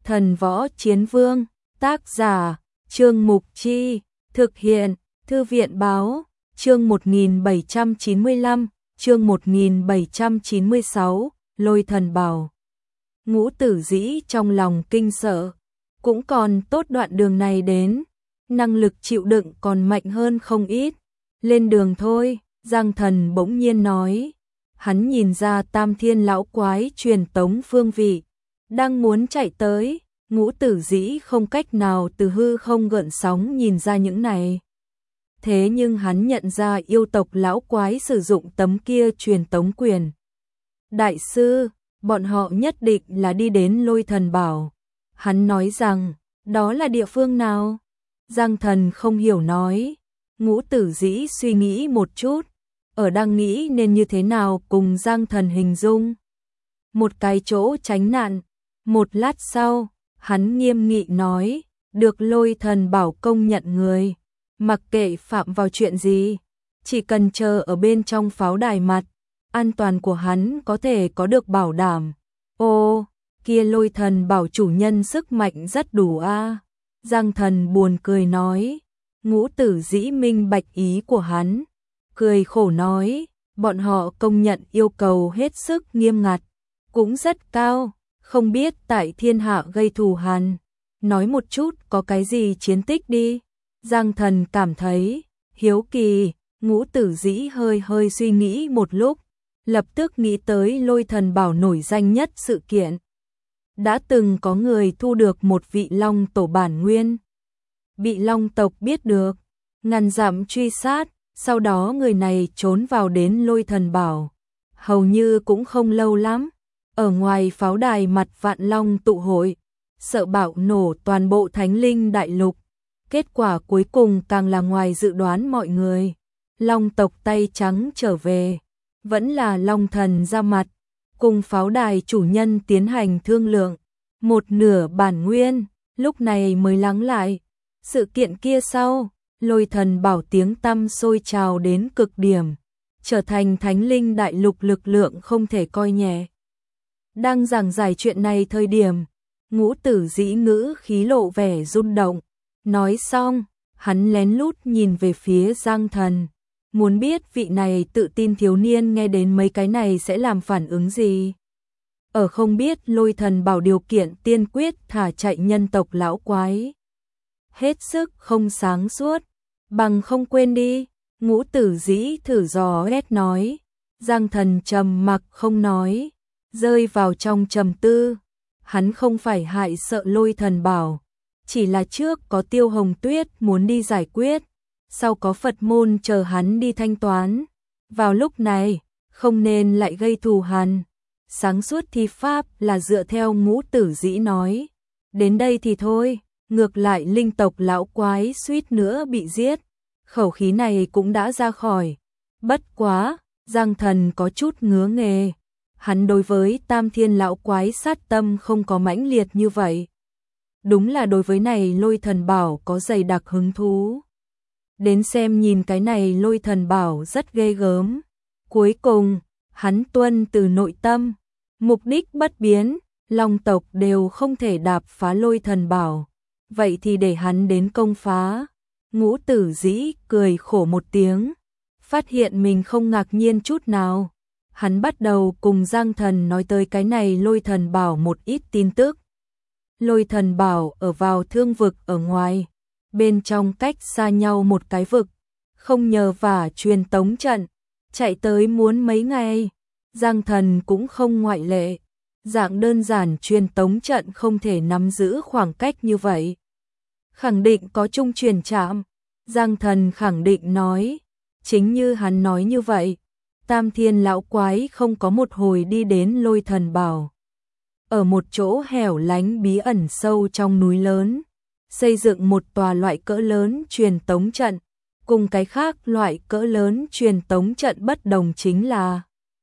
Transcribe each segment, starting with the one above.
Thần Võ Chiến Vương, tác giả, Trương Mục Chi, thực hiện, Thư viện Báo, chương 1795, chương 1796, Lôi Thần Bảo. Ngũ Tử Dĩ trong lòng kinh sợ, cũng còn tốt đoạn đường này đến, năng lực chịu đựng còn mạnh hơn không ít. Lên đường thôi, Giang Thần bỗng nhiên nói. Hắn nhìn ra Tam Thiên lão quái truyền tống phương vị, đang muốn chạy tới. Ngũ Tử Dĩ không cách nào từ hư không gợn sóng nhìn ra những này. Thế nhưng hắn nhận ra yêu tộc lão quái sử dụng tấm kia truyền tống quyền. Đại sư, bọn họ nhất định là đi đến Lôi Thần Bảo. Hắn nói rằng, đó là địa phương nào? Giang Thần không hiểu nói. Ngũ Tử Dĩ suy nghĩ một chút, ở đang nghĩ nên như thế nào cùng Giang Thần hình dung. Một cái chỗ tránh nạn. Một lát sau, hắn nghiêm nghị nói, được Lôi Thần Bảo công nhận người, mặc kệ phạm vào chuyện gì, chỉ cần chờ ở bên trong pháo đài mặt, an toàn của hắn có thể có được bảo đảm. Ô, kia Lôi Thần Bảo chủ nhân sức mạnh rất đủ a. Giang Thần buồn cười nói. Ngũ Tử Dĩ minh bạch ý của hắn, cười khổ nói, bọn họ công nhận yêu cầu hết sức nghiêm ngặt, cũng rất cao, không biết tại thiên hạ gây thù hằn, nói một chút có cái gì chiến tích đi. Giang Thần cảm thấy hiếu kỳ. Ngũ Tử Dĩ hơi suy nghĩ một lúc, lập tức nghĩ tới Lôi Thần Bảo nổi danh nhất sự kiện. Đã từng có người thu được một vị long tổ bản nguyên, bị long tộc biết được, ngàn dặm truy sát, sau đó người này trốn vào đến Lôi Thần Bảo. Hầu như cũng không lâu lắm, ở ngoài pháo đài mặt vạn long tụ hội, sợ bạo nổ toàn bộ Thánh Linh Đại Lục. Kết quả cuối cùng càng là ngoài dự đoán mọi người. Long tộc tay trắng trở về, vẫn là Long Thần ra mặt, cùng pháo đài chủ nhân tiến hành thương lượng, một nửa bản nguyên, lúc này mới lắng lại. Sự kiện kia sau, Lôi Thần Bảo tiếng tăm sôi trào đến cực điểm, trở thành Thánh Linh Đại Lục lực lượng không thể coi nhẹ. Đang giảng giải chuyện này thời điểm, Ngũ Tử Dĩ ngữ khí lộ vẻ rung động. Nói xong, hắn lén lút nhìn về phía Giang Thần, muốn biết vị này tự tin thiếu niên nghe đến mấy cái này sẽ làm phản ứng gì. Ở không biết Lôi Thần Bảo điều kiện tiên quyết thả chạy nhân tộc lão quái, hết sức không sáng suốt, bằng không quên đi. Ngũ Tử Dĩ thử dò ghét nói. Giang Thần trầm mặc không nói, rơi vào trong trầm tư. Hắn không phải hại sợ Lôi Thần Bảo, chỉ là trước có Tiêu Hồng Tuyết muốn đi giải quyết, sau có Phật môn chờ hắn đi thanh toán. Vào lúc này, không nên lại gây thù hằn. Sáng suốt thi pháp là dựa theo Ngũ Tử Dĩ nói. Đến đây thì thôi, ngược lại linh tộc lão quái suýt nữa bị giết, khẩu khí này cũng đã ra khỏi. Bất quá, Giang Thần có chút ngứa nghề. Hắn đối với Tam Thiên lão quái sát tâm không có mãnh liệt như vậy. Đúng là đối với này Lôi Thần Bảo có dày đặc hứng thú. Đến xem nhìn cái này Lôi Thần Bảo rất ghê gớm. Cuối cùng, hắn tuân từ nội tâm, mục đích bất biến, long tộc đều không thể đạp phá Lôi Thần Bảo. Vậy thì để hắn đến công phá. Ngũ Tử Dĩ cười khổ một tiếng, phát hiện mình không ngạc nhiên chút nào. Hắn bắt đầu cùng Giang Thần nói tới cái này Lôi Thần Bảo một ít tin tức. Lôi Thần Bảo ở vào thương vực ở ngoài, bên trong cách xa nhau một cái vực, không nhờ vả truyền tống trận, chạy tới muốn mấy ngày. Giang Thần cũng không ngoại lệ, dạng đơn giản truyền tống trận không thể nắm giữ khoảng cách như vậy. Khẳng định có chung truyền trạm. Giang Thần khẳng định nói, chính như hắn nói như vậy, Tam Thiên lão quái không có một hồi đi đến Lôi Thần Bảo. Ở một chỗ hẻo lánh bí ẩn sâu trong núi lớn, xây dựng một tòa loại cỡ lớn truyền tống trận, cùng cái khác loại cỡ lớn truyền tống trận bất đồng chính là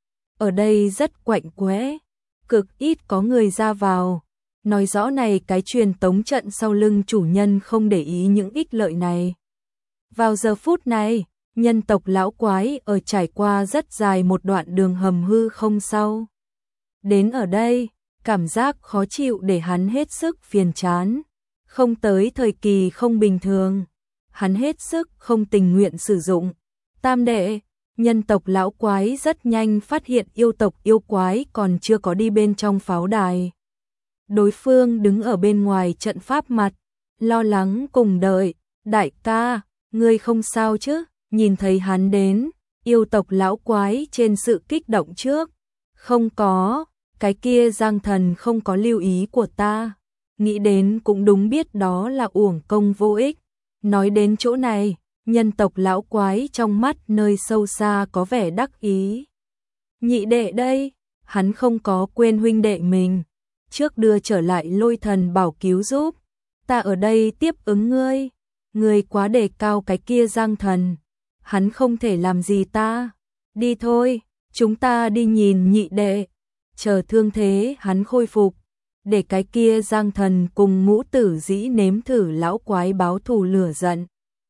ở đây rất quạnh quẽ, cực ít có người ra vào. Nói rõ này cái truyền tống trận sau lưng chủ nhân không để ý những ích lợi này. Vào giờ phút này, nhân tộc lão quái ở trải qua rất dài một đoạn đường hầm hư không sau. Đến ở đây, cảm giác khó chịu để hắn hết sức phiền chán. Không tới thời kỳ không bình thường, hắn hết sức không tình nguyện sử dụng. Tam đệ, nhân tộc lão quái rất nhanh phát hiện yêu tộc yêu quái còn chưa có đi bên trong pháo đài. Đối phương đứng ở bên ngoài trận pháp mặt, lo lắng cùng đợi. Đại ca, ngươi không sao chứ? Nhìn thấy hắn đến, yêu tộc lão quái trên sự kích động trước. Không có, cái kia Giang Thần không có lưu ý của ta. Nghĩ đến cũng đúng, biết đó là uổng công vô ích. Nói đến chỗ này, nhân tộc lão quái trong mắt nơi sâu xa có vẻ đắc ý. Nhị đệ đây, hắn không có quên huynh đệ mình. Trước đưa trở lại Lôi Thần Bảo cứu giúp. Ta ở đây tiếp ứng ngươi. Ngươi quá đề cao cái kia Giang Thần. Hắn không thể làm gì ta. Đi thôi, chúng ta đi nhìn nhị đệ. Chờ thương thế hắn khôi phục. Để cái kia Giang Thần cùng Ngũ Tử Dĩ nếm thử lão quái báo thù lửa giận.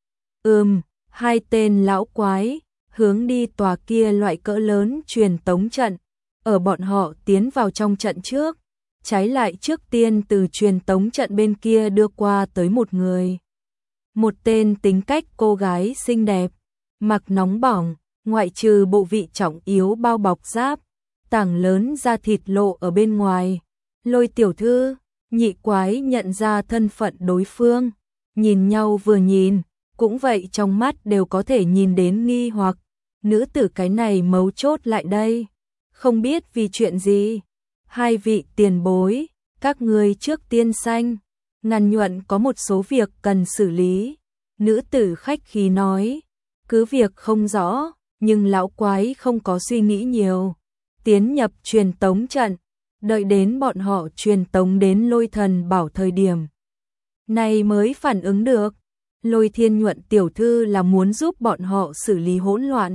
Hai tên lão quái hướng đi tòa kia loại cỡ lớn truyền tống trận. Ở bọn họ tiến vào trong trận trước, trái lại trước tiên từ truyền tống trận bên kia đưa qua tới một người. Một tên tính cách cô gái xinh đẹp, mặc nóng bỏng, ngoại trừ bộ vị trọng yếu bao bọc giáp, tảng lớn da thịt lộ ở bên ngoài. Lôi tiểu thư, nhị quái nhận ra thân phận đối phương, nhìn nhau vừa nhìn, cũng vậy trong mắt đều có thể nhìn đến nghi hoặc. Nữ tử cái này mấu chốt lại đây, không biết vì chuyện gì. Hai vị tiền bối, các ngươi trước tiên sanh, Ngàn Nhuận có một số việc cần xử lý. Nữ tử khách khí nói, cứ việc không rõ, nhưng lão quái không có suy nghĩ nhiều. Tiến nhập truyền tống trận, đợi đến bọn họ truyền tống đến Lôi Thần Bảo thời điểm này mới phản ứng được. Lôi Thiên Nhuận tiểu thư là muốn giúp bọn họ xử lý hỗn loạn,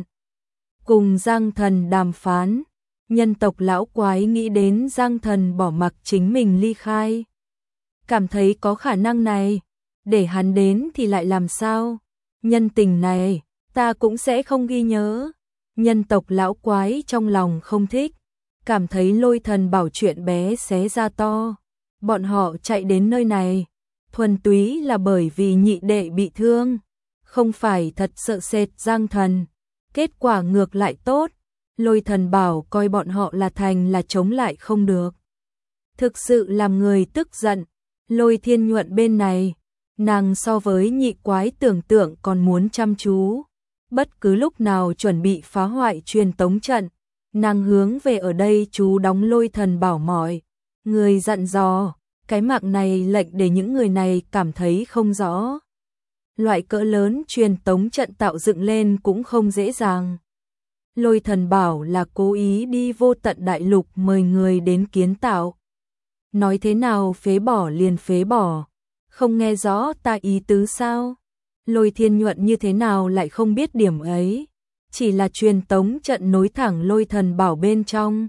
cùng Giang Thần đàm phán. Nhân tộc lão quái nghĩ đến Giang Thần bỏ mặc chính mình ly khai, cảm thấy có khả năng này, để hắn đến thì lại làm sao? Nhân tình này, ta cũng sẽ không ghi nhớ. Nhân tộc lão quái trong lòng không thích, cảm thấy Lôi Thần Bảo chuyện bé xé ra to. Bọn họ chạy đến nơi này, thuần túy là bởi vì nhị đệ bị thương, không phải thật sợ sệt Giang Thần. Kết quả ngược lại tốt, Lôi Thần Bảo coi bọn họ là thành là chống lại không được. Thực sự làm người tức giận. Lôi Thiên Nhuận bên này, nàng so với nhị quái tưởng tượng còn muốn chăm chú. Bất cứ lúc nào chuẩn bị phá hoại truyền tống trận, nàng hướng về ở đây chú đóng Lôi Thần Bảo mọi người dặn dò. Cái mạng này lệnh để những người này cảm thấy không rõ. Loại cỡ lớn truyền tống trận tạo dựng lên cũng không dễ dàng. Lôi Thần Bảo là cố ý đi vô tận đại lục mời người đến kiến tạo. Nói thế nào phế bỏ liền phế bỏ, không nghe rõ ta ý tứ sao? Lôi Thiên Nhuận như thế nào lại không biết điểm ấy? Chỉ là truyền tống trận nối thẳng Lôi Thần Bảo bên trong.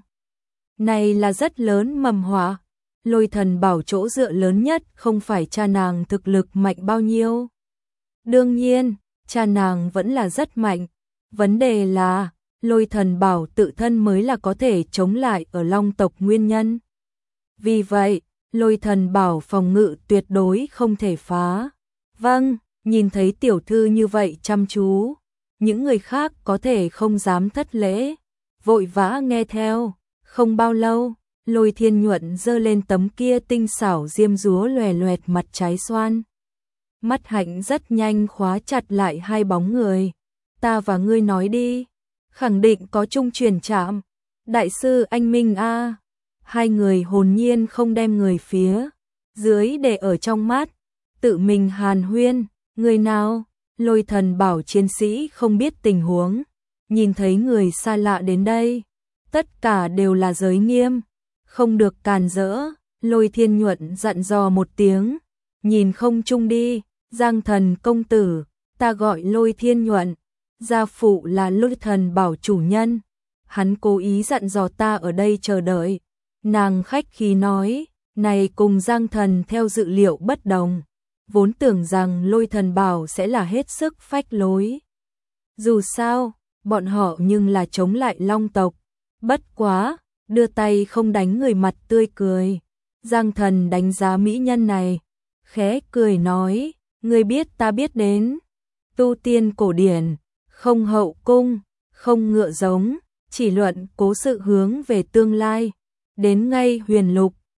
Này là rất lớn mầm họa. Lôi Thần Bảo chỗ dựa lớn nhất không phải cha nàng thực lực mạnh bao nhiêu. Đương nhiên, cha nàng vẫn là rất mạnh. Vấn đề là, Lôi Thần Bảo tự thân mới là có thể chống lại ở Long tộc nguyên nhân. Vì vậy, Lôi Thần Bảo phòng ngự tuyệt đối không thể phá. Vâng, nhìn thấy tiểu thư như vậy chăm chú, những người khác có thể không dám thất lễ, vội vã nghe theo. Không bao lâu, Lôi Thiên Nhuận giơ lên tấm kia tinh xảo diêm dúa loè loẹt mặt trái xoan. Mắt hạnh rất nhanh khóa chặt lại hai bóng người. Ta và ngươi nói đi, khẳng định có chung truyền chạm. Đại sư anh Minh a. Hai người hồn nhiên không đem người phía dưới để ở trong mắt, tự mình hàn huyên. Người nào? Lôi Thần Bảo chiến sĩ không biết tình huống, nhìn thấy người xa lạ đến đây, tất cả đều là giới nghiêm, không được càn rỡ. Lôi Thiên Nhuận dặn dò một tiếng, nhìn không chung đi. Giang Thần công tử, ta gọi Lôi Thiên Nhuận, gia phụ là Lôi Thần Bảo chủ nhân, hắn cố ý dặn dò ta ở đây chờ đợi. Nàng khách khí nói, này cùng Giang Thần theo dự liệu bất đồng, vốn tưởng rằng Lôi Thần Bảo sẽ là hết sức phách lối. Dù sao, bọn họ nhưng là chống lại Long tộc, bất quá, đưa tay không đánh người mặt tươi cười. Giang Thần đánh giá mỹ nhân này, khẽ cười nói, ngươi biết ta biết đến, tu tiên cổ điển, không hậu cung, không ngựa giống, chỉ luận cố sự hướng về tương lai, đến ngay huyền lục,